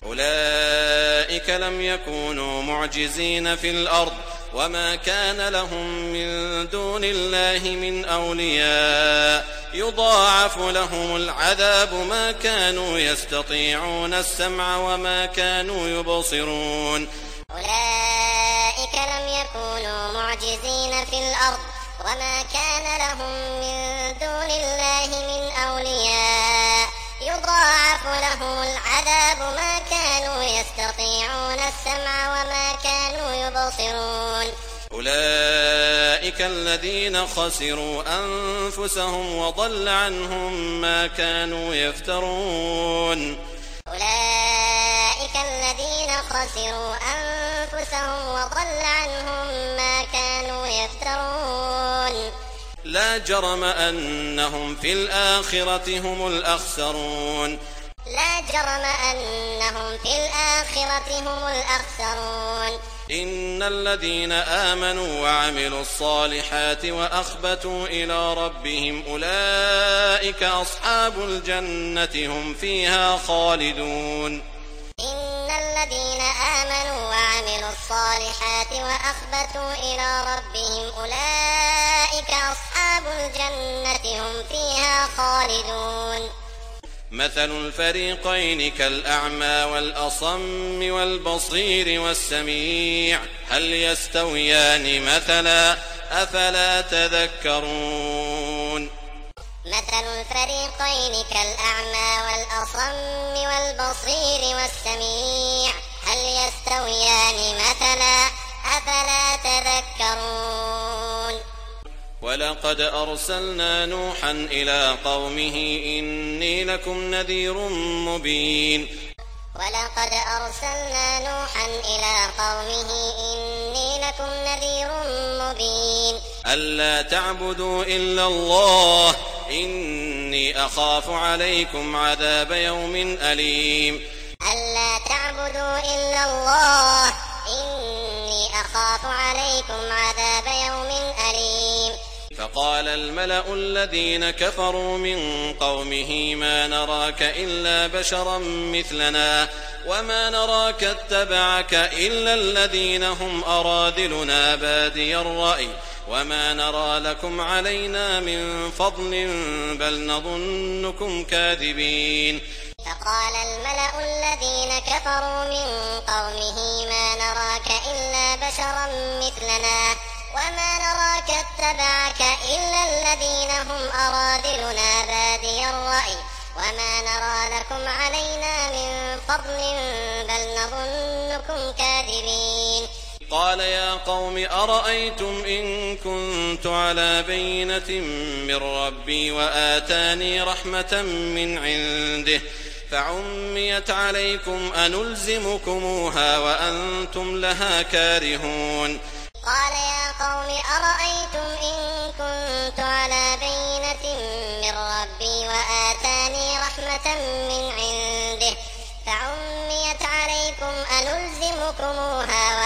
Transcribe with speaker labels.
Speaker 1: أولئك لم يكونوا معجزين في الأرض وما كان لهم من دون الله من أولياء يضاعف لهم العذاب ما كانوا يستطيعون السمع وما كانوا يبصرون.
Speaker 2: أولئك لم يكونوا معجزين في الأرض وما كان لهم من دون الله من أولياء يضاعف لهم العذاب ما كانوا يستطيعون السمع وما كانوا يبصرون.
Speaker 1: أولئك الذين خسروا أنفسهم وضل عنهم ما كانوا يفترون.
Speaker 2: أولئك الذين خسروا أنفسهم وضل عنهم ما كانوا يفترون.
Speaker 1: لا جرم أنهم في الآخرة هم الأخسرون.
Speaker 2: لا جرم أنهم في الآخرة هم الأخسرون.
Speaker 1: إن الذين آمنوا وعملوا الصالحات وأخبتوا إلى ربهم أولئك أصحاب الجنة هم فيها خالدون.
Speaker 2: إن الذين آمنوا وعملوا الصالحات وأخبتوا إلى ربهم أولئك أصحاب الجنة هم فيها خالدون.
Speaker 1: مثل الفريقين كالأعمى والأصم والبصير والسميع هل يستويان مثلا أفلا تذكرون.
Speaker 2: مثل الفريقين كالأعمى والأصم والبصير والسميع هل يستويان مثلا أفلا تذكرون.
Speaker 1: ولقد أرسلنا نوحا إلى قومه إني لكم نذير مبين.
Speaker 2: ولقد أرسلنا نوحا إلى قومه إني لكم نذير مبين.
Speaker 1: ألا تعبدوا إلا الله إني أخاف عليكم عذاب يوم أليم.
Speaker 2: ألا تعبدوا إلا الله إني أخاف عليكم عذاب يوم أليم.
Speaker 1: فقال الملأ الذين كفروا من قومه ما نراك إلا بشرا مثلنا وما نراك اتبعك إلا الذين هم أراذلنا بادي الرأي وما نرى لكم علينا من فضل بل نظنكم كاذبين.
Speaker 2: فقال الملأ الذين كفروا من قومه ما نراك إلا بشرا مثلنا وما نراك اتبعك إلا الذين هم أراذلنا بادي الرأي وما نرى لكم علينا من فضل بل نظنكم كاذبين.
Speaker 1: قال يا قوم أرأيتم إن كنت على بينة من ربي وآتاني رحمة من عنده فعميت عليكم أنلزمكموها وأنتم لها كارهون.
Speaker 2: قال يا قوم أرأيتم إن كنت على بينة من ربي وآتاني رحمة من عنده فعميت عليكم أنلزمكموها